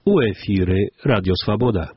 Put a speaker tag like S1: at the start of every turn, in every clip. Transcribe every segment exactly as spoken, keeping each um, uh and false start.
S1: У ефірі Радіо Свобода.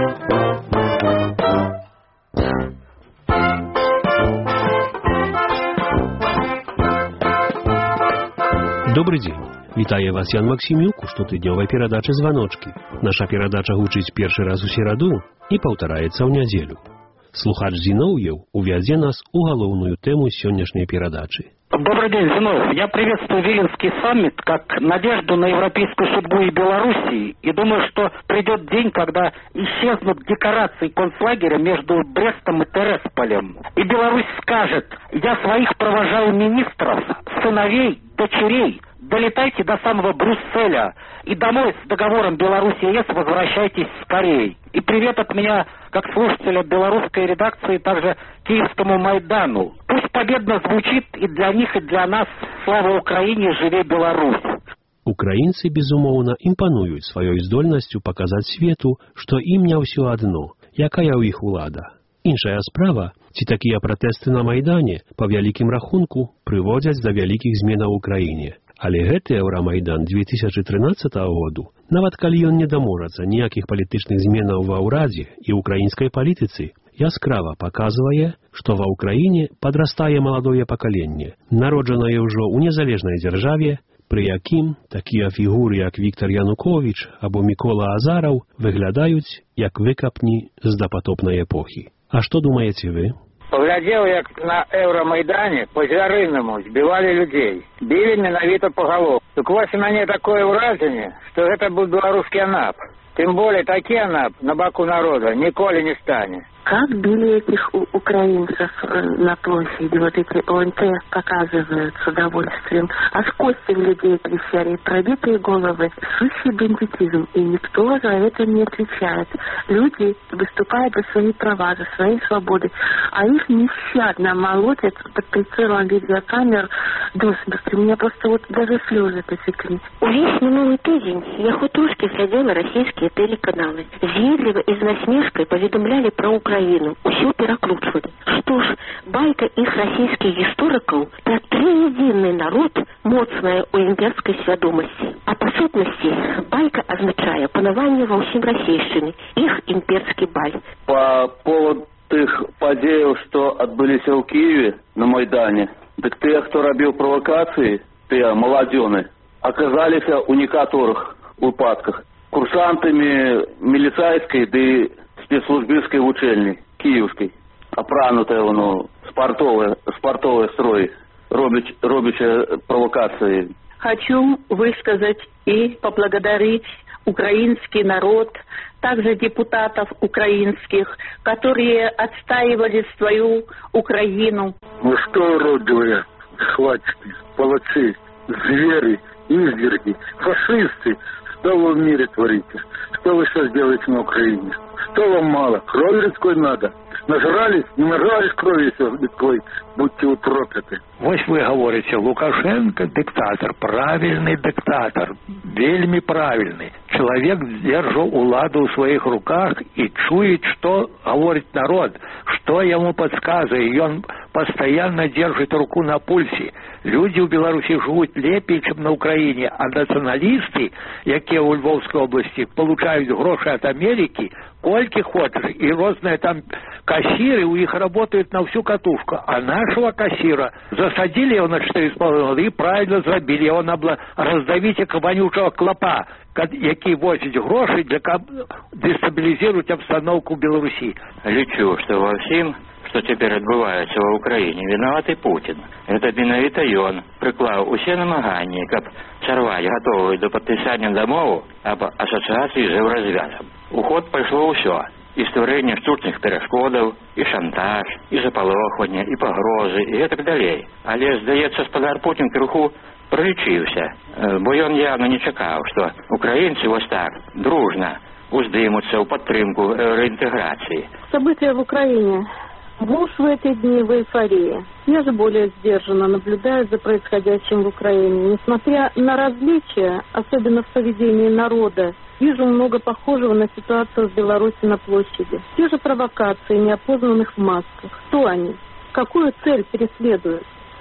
S1: Добрый день. Вітаю вас Ян Максимюк у штотыднёвай перадачы «Званочки». Наша перадача гучыць першы раз у сераду і паўтараецца ў нядзелю. Слухач Зиновьев увядзе нас у галоўную тему сённяшняй перадачы.
S2: Добрый день, Зиновьев. Я приветствую Виленский саммит как надежду на европейскую судьбу и Белоруссии. И думаю, что придет день, когда исчезнут декорации концлагеря между Брестом и Тересполем. И Беларусь скажет: я своих провожаю министров, сыновей, дочерей. Долетайте до самого Брюсселя и домой с договором Беларусь-ЕС возвращайтесь скорее. И привет от меня, как слушателя белорусской редакции, также Киевскому Майдану. Пусть победно звучит и для них, и для нас: слава Украине, живе Беларусь.
S1: Украінцы, безумоўна, імпануюць сваёй здольнасцю паказаць свету, што ім не ўсё адно, якая ў іх улада. Іншая справа, ці такія пратэсты на Майдане, па вялікім рахунку, прыводзяць да вялікіх зменаў у краіне. Але гэты Еўрамайдан две тысячи тринадцатого году, нават калі ён не даможацца ніякіх палітычных зменаў ва ўрадзе і ўкраінскай палітыцы, яскрава паказвае, што ва ўкраіне падрастае маладое пакаленне, народжанае ўжо ў незалежнай дзяржаве, пры якім такія фігуры, як Віктор Януковіч або Мікола Азараў, выглядаюць як выкапні з дапатопнай эпохі. А што думаеце вы?
S3: Поглядел, як на Евромайдане по звярынаму збивали людей. Били менавіта по голову. Так вось у мяне такое ўражанне, что это был белорусский АНАП. Тем более таки АНАП на боку народа николи не станет.
S4: Как били этих у- украинцев э, на площади, вот эти ОНТ показывают с удовольствием. А с кости людей трясали, пробитые головы, сущий бандитизм, и никто за это не отвечает. Люди выступают за свои права, за свои свободы, а их нещадно молотят под прицелом видеокамер до смерти. У меня просто вот даже слезы потекли.
S5: Увесь минулый тиждень я хутушки глядела российские телеканалы. З'едливо и з насмешкой поведомляли про Украину. Усё перакручвалі. Што ж, байка іх расійскіх гісторыкаў пра трыедзінны народ моцная ў імперскай свядомасці. А па сутнасці байка азначае панаванне ва ўсім расейшчыне, іх імперскі баль.
S6: По поводу тых падзеяў, што адбыліся ў Киеве на Майдане, дык тыя, хто рабіў правакацыі, тыя маладзёны, аказаліся ў некаторых выпадках курсантамі міліцайскай ды спецслужбівскай вучэльні кіеўскай, апранутая воно спартовая спартовая строй, робіч робячая провокации.
S7: Хочу высказать и поблагодарить украинский народ, также депутатов украинских, которые отстаивали свою Украину.
S8: Ну что, уродливые схватчики, палачи, звери, изверги, фашисты, что вы в мире творите? Что вы сейчас делаете на Украине? Что вам мало? Крови людской надо? Нажрались? Не нажрались крови людской? Будьте вы прокляты.
S9: Вось вы говорите, Лукашенко диктатор, правильный диктатор, вельми правильный. Человек держал уладу в своих руках и чует, что говорит народ, что ему подсказывает, и он постоянно держит руку на пульсе. Люди в Беларуси живут лепей, чем на Украине, а националисты, якія у Львовской области получают гроши от Америки, кольки хочешь, и разные там кассиры у них работают на всю катушку, а нашего кассира засадили его на четыре с половиной года и правильно зробили его на бла... раздавить как вонючего клопа, який возить гроши для дестабилизировать обстановку в Беларуси.
S10: Лічу, что во всем, что теперь отбывается в Украине, виноватый Путин. Это менавіта ён приклав усе намаганні, каб сорвать готовую до подписания домову об ассоциации с Еврозвязом. У ход пошло все. И створение штучных перешкодов, и шантаж, и заполохання, и погрозы, и так далее. Але, здається, спадар Путін криху пролічився, бо ён явно не чекав, що українці ось так дружно уздимуться у підтримку реінтеграції.
S11: События в Украине. Муж в эти дни в эйфории. Я же более сдержанно наблюдаю за происходящим в Украине. Несмотря на различия, особенно в поведении народа, вижу много похожего на ситуацию в Беларуси на площади. Те же провокации неопознанных в масках. Кто они? Какую цель преследуют?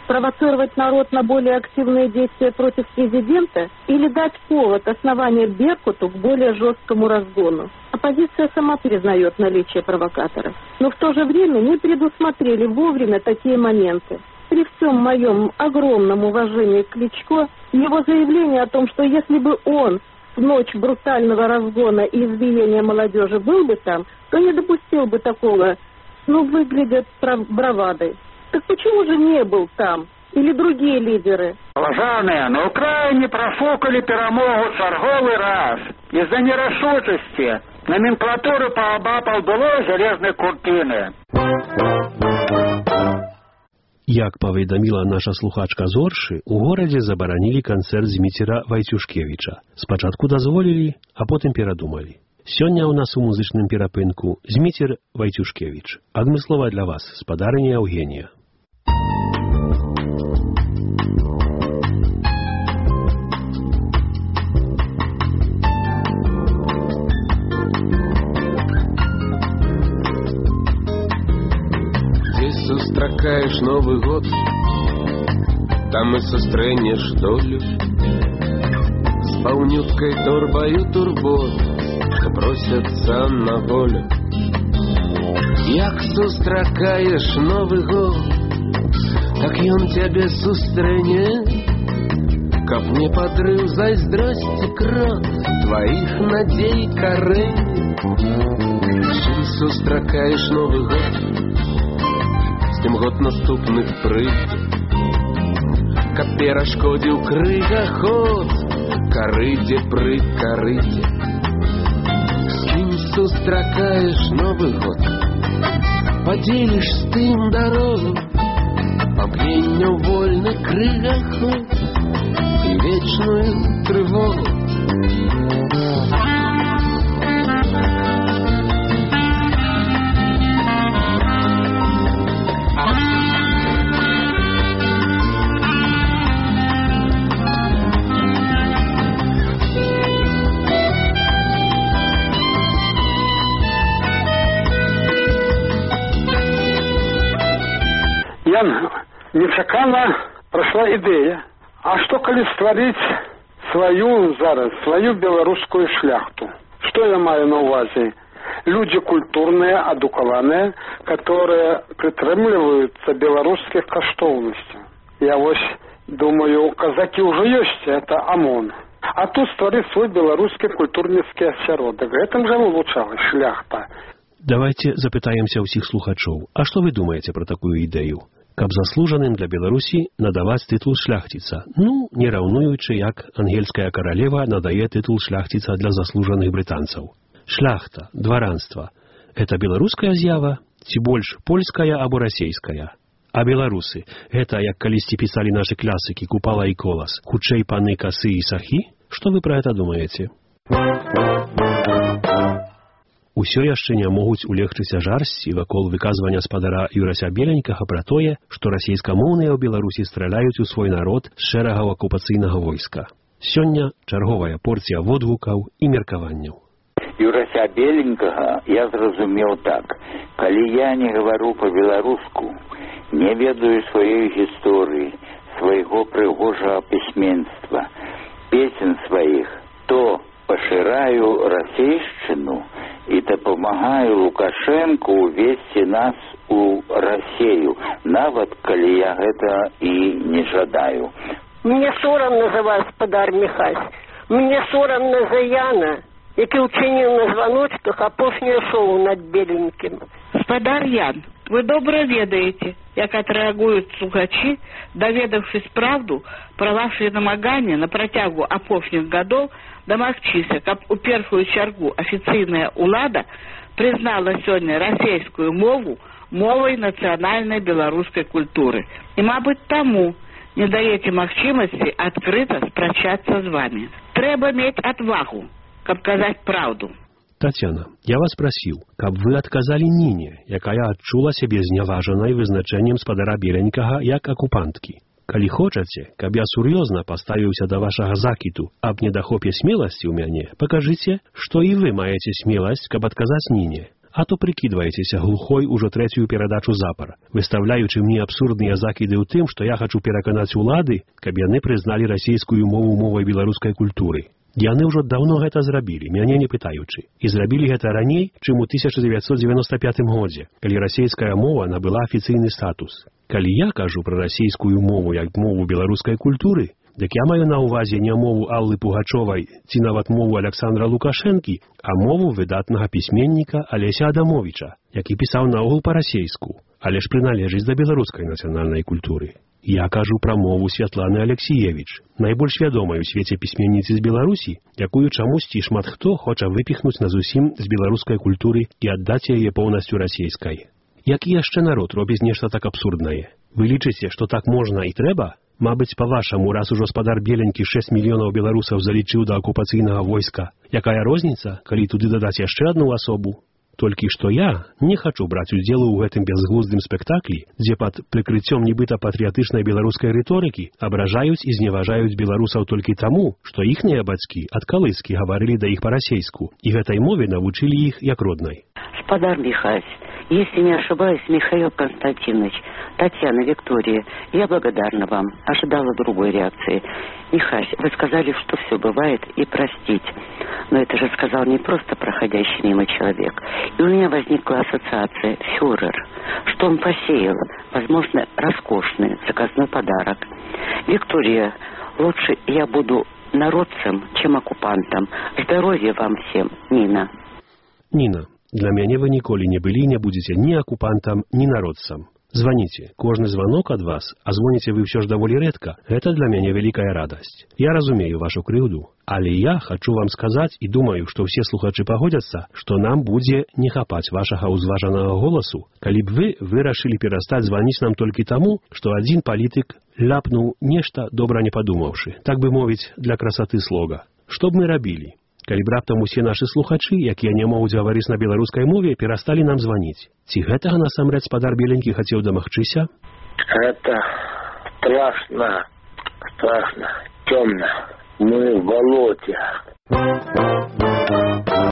S11: Спровоцировать народ на более активные действия против президента или дать повод, основание Беркуту к более жесткому разгону? Оппозиция сама признает наличие провокаторов, но в то же время не предусмотрели вовремя такие моменты. При всем моем огромном уважении к Кличко, его заявление о том, что если бы он в ночь брутального разгона и избиения молодежи был бы там, то не допустил бы такого, ну, выглядят бравадой. Так почему же не был там? Или другие лидеры?
S3: Уважаемые, на Украине профукали перемогу черговый раз. Из-за нерашучести номенклатуры пообапал было железной куртины.
S1: Як паведаміла наша слухачка з Оршы, у горадзе забаранілі канцэрт Зміцера Вайцюшкевіча. Спачатку дазволілі, а потым перадумалі. Сёння ў нас у музычным перапынку Зміцер Вайцюшкевіч. Адмыслова для вас, спадарыня Еўгенія.
S12: Сустракаешь Новый год, там и сустрэнешь долю с полнюткой торбою турбот, что просятся на волю. Як сустракаешь Новый год, так ён тебе сустрэне, каб не подрыв зайздрости крот твоих надей корень. Чым сустракаешь Новый год, тем год наступных прыгне, каб перашкодзіў крыгаход карыдзе пры карыдзе. З кім сустракаеш Новы год, падзеліш з тым дарогу, памкненняў вольны крыгаход і вечную трывогу.
S8: Нечакана пройшла ідея. А што калі стварыць сваю зараз, сваю беларускую шляхту? Што я маю на ўвазе? Людзі культурныя, адукаваныя, которые прытрымліваюцца беларускіх каштоўнасцей. Я вось думаю, казакі ўжо ёсць, это ОМОН. А тут стварыць свой беларускі культурніцкі асяродак. Гэтым жа вылучалась шляхта.
S1: Давайте запытаемся ўсіх слухачоў. А што вы думаеце пра такую ідэю? Каб заслужаным для Беларусі надаваць тытул шляхціца, ну, не раўнуючы, як ангельская каралева надае тытул шляхціца для заслужаных брытанцаў. Шляхта, дваранства – это беларуская з'ява, ці больш польская або расейская? А беларусы – это, як калісьці пісалі нашы клясыкі Купала і Колас, хутчэй паны Касы і Сахі? Што вы пра гэта думаеце? Усё яшчэ не могуць улегчыся жарсці вакол выказвання спадара Юрася Беленькага пра тое, што расейскамоўныя ў Беларусі страляюць у свой народ з шэрагаў акупацыйнага войска. Сёння чарговая порцыя водгукаў і меркаванняў.
S13: Юрася Беленькага я зразумеў так. Калі я не гавару па-беларуску, не ведаю сваёй гісторыі, свайго прыгожага пісьменства, песен сваіх, то пашыраю расейшчыну и дапамагаю Лукашенко увесці нас у Россию, нават калі я гэта і не жадаю.
S14: Мне сорамна за вас, спадар Міхась. Мне сорамна за Яна, які ўчыніў на званочках апошняе шоу над Беленькім.
S15: Спадар Ян, вы добра ведаеце, як отреагуюць слухачы, даведавшись правду пра ваши намаганні на працягу апошніх гадоў дамагчыся, каб у першую чаргу афіцыйная ўлада признала сёння расійскую мову мовай нацыянальнай беларускай культуры. І, мабыць, таму не даеце магчымасці адкрыта спрачацца з вами. Трэба мець адвагу, каб казаць праўду.
S1: Татьяна, я вас прасіў, каб вы адказалі Нине, якая адчула сябе зняважанай вызначэннем спадара Беленькага як акупанткі. Калі хочаце, каб я сур'ёзна паставіўся да вашага закіту аб недахопе смеласці ў мяне, пакажыце, што і вы маеце смеласць, каб адказаць Нине. А то прыкідваецеся глухой ужо трэцюю перадачу запар, выстаўляючы мне абсурдныя закіды ў тым, што я хачу пераканаць улады, каб яны прызналі расійскую мову мовай беларускай культуры. Яны ўжо даўно гэта зрабілі, мяне не пытаючы. І зрабілі гэта раней, чым у тысяча дзевяцьсот дзевяноста пятым годзе, калі расійская мова набыла афіцыйны статус. Калі я кажу пра расійскую мову як мову беларускай культуры, дык я маю на ўвазе не мову Аллы Пугачовай ці нават мову Александра Лукашэнкі, а мову выдатнага пісьменніка Алеся Адамовіча, які пісаў наогул па-расейску, але ж прыналежыць да беларускай нацыянальнай культуры. Я кажу пра мову Святланы Алексіевіч, найбольш вядомай у свеце пісьменніцы з Беларусі, якую чамусьці шмат хто хоча выпіхнуць назусім з беларускай культуры і аддаць яе поўнасцю расейскай. Які яшчэ народ робіць нешта так абсурднае? Вы лічыце, што так можна і трэба? Мабыць, па-вашаму, раз ужо спадар Беленькі шэсць мільёнаў беларусаў залічыў да акупацыйнага войска, якая розніца, калі туды дадаць яшчэ адну асобу? Толькі што я не хачу браць удзелу ў гэтым бязглуздым спектаклі, дзе пад прыкрыццём нібыта патрыятычнай беларускай рыторыкі абражаюць і зневажаюць беларусаў толькі таму, што іхнія бацькі ад калыскі гаварылі да іх па-расейску, і гэтай мове навучылі іх як роднай.
S16: Спадар Михась, если не ошибаюсь, Михаил Константинович, Татьяна, Виктория, я благодарна вам, ожидала другой реакции. Михась, вы сказали, что все бывает, и простить. Но это же сказал не просто проходящий мимо человек. И у меня возникла ассоциация «фюрер», что он посеял, возможно, роскошный заказной подарок. Виктория, лучше я буду народцем, чем оккупантом. Здоровья вам всем, Нина.
S1: Нина, для мяне вы ніколі не былі, не будзеце ні акупантам, ні народцам. Званіце, кожны званок ад вас, а звоніце вы ўсё ж даволі рэдка, гэта для мяне вялікая радасць. Я разумею вашу крыўду, але я хачу вам сказаць і думаю, што ўсе слухачы пагодзяцца, што нам будзе не хапаць вашага ўзважанага голасу, калі б вы вырашылі перастаць званіць нам толькі таму, што адзін палітык ляпнуў нешта добра не падумаўшы, так бы мовіць, для красаты слога. Што б мы рабілі? Калі б раптам усе нашы слухачы, якія не могуць гаварыць на беларускай мове, перасталі нам званіць. Ці гэтага насамрэч спадар Беленькі хацеў дамагчыся?
S8: Это страшно, страшно, темно. Мы в болоте.